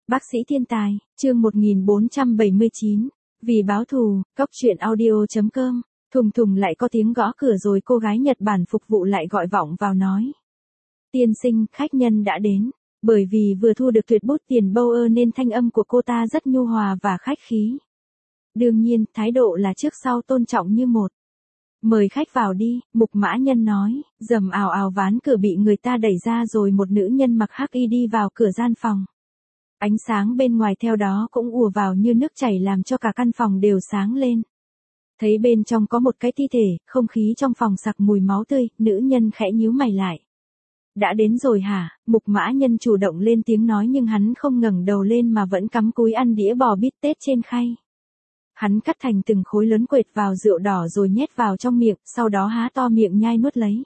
Bác sĩ thiên tài, chương 1479. Vì báo thù, cóc truyện audio.com. Thùng thùng lại có tiếng gõ cửa rồi cô gái Nhật Bản phục vụ lại gọi vọng vào nói. Tiên sinh, khách nhân đã đến. Bởi vì vừa thu được tuyệt bút tiền Bauer nên thanh âm của cô ta rất nhu hòa và khách khí. Đương nhiên, thái độ là trước sau tôn trọng như một. Mời khách vào đi, Mục Mã Nhân nói, rầm ào ào ván cửa bị người ta đẩy ra rồi một nữ nhân mặc hắc y đi vào cửa gian phòng. Ánh sáng bên ngoài theo đó cũng ùa vào như nước chảy làm cho cả căn phòng đều sáng lên. Thấy bên trong có một cái thi thể, không khí trong phòng sặc mùi máu tươi, nữ nhân khẽ nhíu mày lại. Đã đến rồi hả? Mục Mã Nhân chủ động lên tiếng nói nhưng hắn không ngẩng đầu lên mà vẫn cắm cúi ăn đĩa bò bít tết trên khay. Hắn cắt thành từng khối lớn quệt vào rượu đỏ rồi nhét vào trong miệng, sau đó há to miệng nhai nuốt lấy.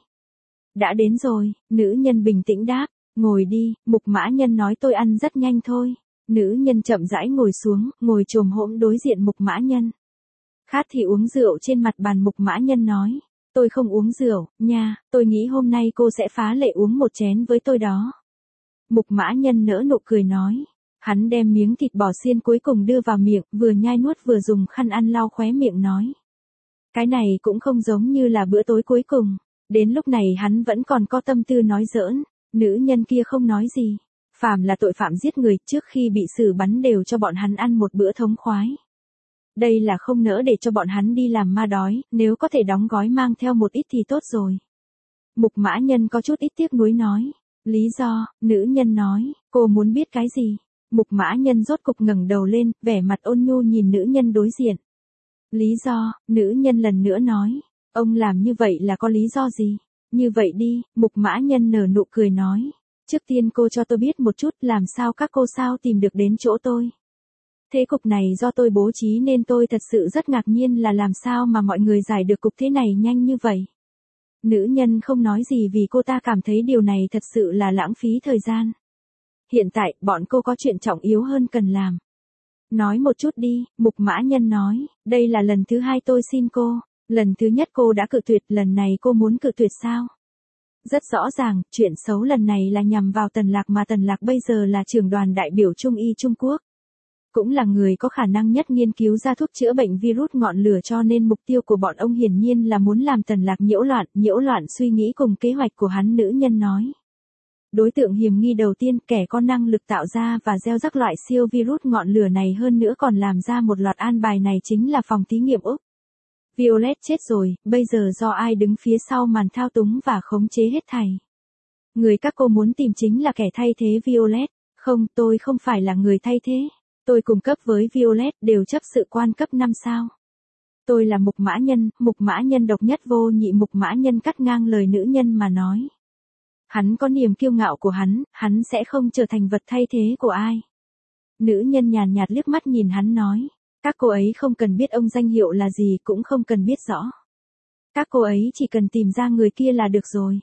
Đã đến rồi, nữ nhân bình tĩnh đáp, ngồi đi, Mục Mã Nhân nói tôi ăn rất nhanh thôi. Nữ nhân chậm rãi ngồi xuống, ngồi chồm hổm đối diện Mục Mã Nhân. Khát thì uống rượu trên mặt bàn. Mục Mã Nhân nói, tôi không uống rượu, nha, tôi nghĩ hôm nay cô sẽ phá lệ uống một chén với tôi đó. Mục Mã Nhân nở nụ cười nói. Hắn đem miếng thịt bò xiên cuối cùng đưa vào miệng, vừa nhai nuốt vừa dùng khăn ăn lau khóe miệng nói. Cái này cũng không giống như là bữa tối cuối cùng. Đến lúc này hắn vẫn còn có tâm tư nói giỡn. Nữ nhân kia không nói gì. Phàm là tội phạm giết người trước khi bị xử bắn đều cho bọn hắn ăn một bữa thống khoái. Đây là không nỡ để cho bọn hắn đi làm ma đói, nếu có thể đóng gói mang theo một ít thì tốt rồi. Mục Mã Nhân có chút ít tiếc nuối nói. Lý do, nữ nhân nói, cô muốn biết cái gì? Mục Mã Nhân rốt cục ngẩng đầu lên, vẻ mặt ôn nhu nhìn nữ nhân đối diện. Lý do, nữ nhân lần nữa nói. Ông làm như vậy là có lý do gì? Như vậy đi, Mục Mã Nhân nở nụ cười nói. Trước tiên cô cho tôi biết một chút làm sao các cô sao tìm được đến chỗ tôi. Thế cục này do tôi bố trí nên tôi thật sự rất ngạc nhiên là làm sao mà mọi người giải được cục thế này nhanh như vậy. Nữ nhân không nói gì vì cô ta cảm thấy điều này thật sự là lãng phí thời gian. Hiện tại, bọn cô có chuyện trọng yếu hơn cần làm. Nói một chút đi, Mục Mã Nhân nói, đây là lần thứ hai tôi xin cô. Lần thứ nhất cô đã cự tuyệt, lần này cô muốn cự tuyệt sao? Rất rõ ràng, chuyện xấu lần này là nhằm vào Tần Lạc mà Tần Lạc bây giờ là trưởng đoàn đại biểu Trung y Trung Quốc. Cũng là người có khả năng nhất nghiên cứu ra thuốc chữa bệnh virus ngọn lửa cho nên mục tiêu của bọn ông hiển nhiên là muốn làm Tần Lạc nhiễu loạn suy nghĩ cùng kế hoạch của hắn. Nữ nhân nói. Đối tượng hiểm nghi đầu tiên kẻ có năng lực tạo ra và gieo rắc loại siêu virus ngọn lửa này hơn nữa còn làm ra một loạt an bài này chính là phòng thí nghiệm Úc. Violet chết rồi, bây giờ do ai đứng phía sau màn thao túng và khống chế hết thảy. Người các cô muốn tìm chính là kẻ thay thế Violet. Không, tôi không phải là người thay thế. Tôi cùng cấp với Violet đều chấp sự quan cấp 5 sao. Tôi là Mục Mã Nhân độc nhất vô nhị. Mục Mã Nhân cắt ngang lời nữ nhân mà nói. Hắn có niềm kiêu ngạo của hắn sẽ không trở thành vật thay thế của ai. Nữ nhân nhàn nhạt liếc mắt nhìn hắn nói. Các cô ấy không cần biết ông danh hiệu là gì cũng không cần biết rõ. Các cô ấy chỉ cần tìm ra người kia là được rồi.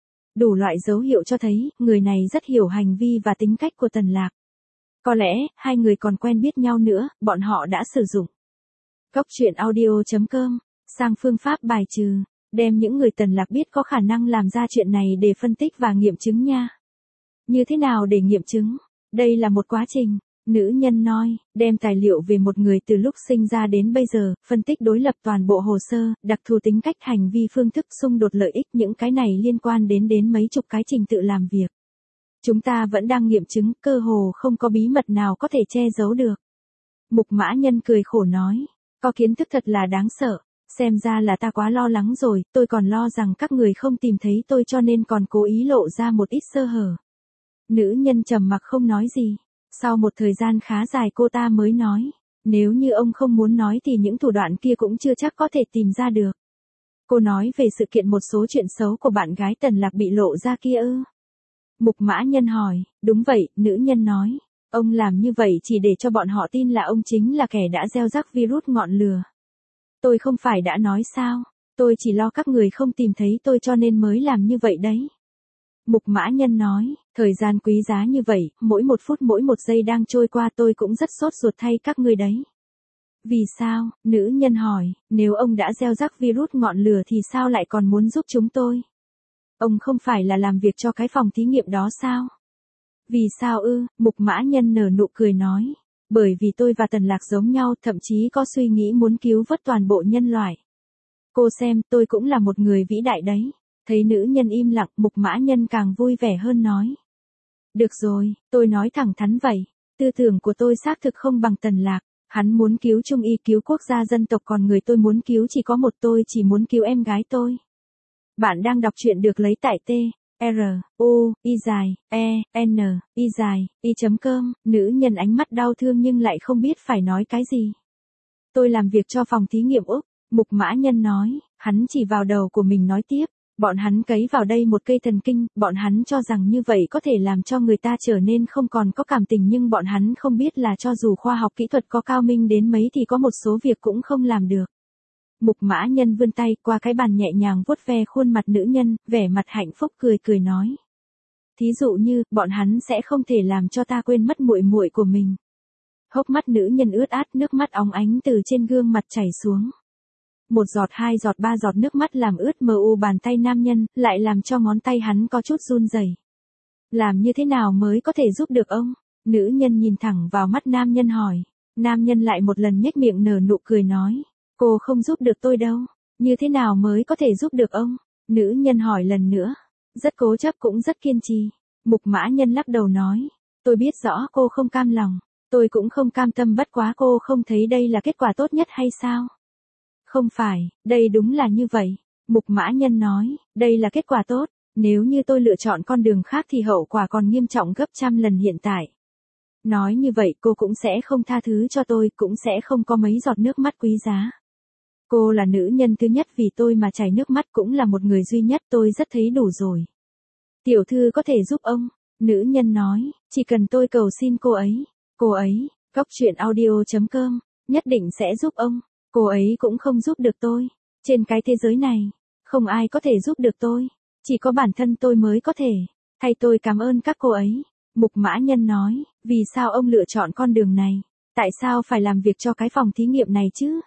Đủ loại dấu hiệu cho thấy, người này rất hiểu hành vi và tính cách của Tần Lạc. Có lẽ, hai người còn quen biết nhau nữa, bọn họ đã sử dụng. Cóc truyện audio.com, sang phương pháp bài trừ, đem những người Tần Lạc biết có khả năng làm ra chuyện này để phân tích và nghiệm chứng nha. Như thế nào để nghiệm chứng? Đây là một quá trình. Nữ nhân nói, đem tài liệu về một người từ lúc sinh ra đến bây giờ, phân tích đối lập toàn bộ hồ sơ, đặc thù tính cách hành vi phương thức xung đột lợi ích những cái này liên quan đến mấy chục cái trình tự làm việc. Chúng ta vẫn đang nghiệm chứng, cơ hồ không có bí mật nào có thể che giấu được. Mục Mã Nhân cười khổ nói, có kiến thức thật là đáng sợ, xem ra là ta quá lo lắng rồi, tôi còn lo rằng các người không tìm thấy tôi cho nên còn cố ý lộ ra một ít sơ hở. Nữ nhân trầm mặc không nói gì. Sau một thời gian khá dài cô ta mới nói, nếu như ông không muốn nói thì những thủ đoạn kia cũng chưa chắc có thể tìm ra được. Cô nói về sự kiện một số chuyện xấu của bạn gái Tần Lạc bị lộ ra kia ư? Mục Mã Nhân hỏi, đúng vậy, nữ nhân nói, ông làm như vậy chỉ để cho bọn họ tin là ông chính là kẻ đã gieo rắc virus ngọn lửa. Tôi không phải đã nói sao, tôi chỉ lo các người không tìm thấy tôi cho nên mới làm như vậy đấy. Mục Mã Nhân nói, thời gian quý giá như vậy, mỗi một phút mỗi một giây đang trôi qua tôi cũng rất sốt ruột thay các ngươi đấy. Vì sao? Nữ nhân hỏi, nếu ông đã gieo rắc virus ngọn lửa thì sao lại còn muốn giúp chúng tôi? Ông không phải là làm việc cho cái phòng thí nghiệm đó sao? Vì sao ư? Mục Mã Nhân nở nụ cười nói. Bởi vì tôi và Tần Lạc giống nhau, thậm chí có suy nghĩ muốn cứu vớt toàn bộ nhân loại. Cô xem, tôi cũng là một người vĩ đại đấy. Thấy nữ nhân im lặng, Mục Mã Nhân càng vui vẻ hơn nói. Được rồi, tôi nói thẳng thắn vậy. Tư tưởng của tôi xác thực không bằng Tần Lạc. Hắn muốn cứu Trung Y, cứu quốc gia dân tộc, còn người tôi muốn cứu chỉ có một, tôi chỉ muốn cứu em gái tôi. Bạn đang đọc truyện được lấy tại T. R, U, I dài, E, N, I dài, I.com, nữ nhân ánh mắt đau thương nhưng lại không biết phải nói cái gì. Tôi làm việc cho phòng thí nghiệm Úc, Mục Mã Nhân nói, hắn chỉ vào đầu của mình nói tiếp, bọn hắn cấy vào đây một cây thần kinh, bọn hắn cho rằng như vậy có thể làm cho người ta trở nên không còn có cảm tình, nhưng bọn hắn không biết là cho dù khoa học kỹ thuật có cao minh đến mấy thì có một số việc cũng không làm được. Mục Mã Nhân vươn tay qua cái bàn nhẹ nhàng vuốt ve khuôn mặt nữ nhân, vẻ mặt hạnh phúc cười cười nói. Thí dụ như, bọn hắn sẽ không thể làm cho ta quên mất muội muội của mình. Hốc mắt nữ nhân ướt át, nước mắt óng ánh từ trên gương mặt chảy xuống. Một giọt, hai giọt, ba giọt nước mắt làm ướt mờ u bàn tay nam nhân, lại làm cho ngón tay hắn có chút run rẩy. Làm như thế nào mới có thể giúp được ông? Nữ nhân nhìn thẳng vào mắt nam nhân hỏi. Nam nhân lại một lần nhếch miệng nở nụ cười nói. Cô không giúp được tôi đâu. Như thế nào mới có thể giúp được ông? Nữ nhân hỏi lần nữa. Rất cố chấp cũng rất kiên trì. Mục Mã Nhân lắc đầu nói. Tôi biết rõ cô không cam lòng. Tôi cũng không cam tâm, bất quá cô không thấy đây là kết quả tốt nhất hay sao? Không phải, đây đúng là như vậy. Mục Mã Nhân nói, đây là kết quả tốt. Nếu như tôi lựa chọn con đường khác thì hậu quả còn nghiêm trọng gấp trăm lần hiện tại. Nói như vậy cô cũng sẽ không tha thứ cho tôi, cũng sẽ không có mấy giọt nước mắt quý giá. Cô là nữ nhân thứ nhất vì tôi mà chảy nước mắt, cũng là một người duy nhất, tôi rất thấy đủ rồi. Tiểu thư có thể giúp ông. Nữ nhân nói, chỉ cần tôi cầu xin cô ấy. Cô ấy, coctruyện.audio.com, nhất định sẽ giúp ông. Cô ấy cũng không giúp được tôi. Trên cái thế giới này, không ai có thể giúp được tôi. Chỉ có bản thân tôi mới có thể. Thay tôi cảm ơn các cô ấy. Mục Mã Nhân nói, vì sao ông lựa chọn con đường này? Tại sao phải làm việc cho cái phòng thí nghiệm này chứ?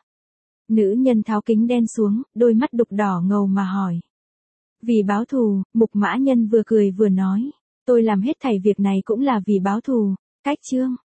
Nữ nhân tháo kính đen xuống, đôi mắt đục đỏ ngầu mà hỏi. Vì báo thù, Mục Mã Nhân vừa cười vừa nói. Tôi làm hết thảy việc này cũng là vì báo thù. Cách chương.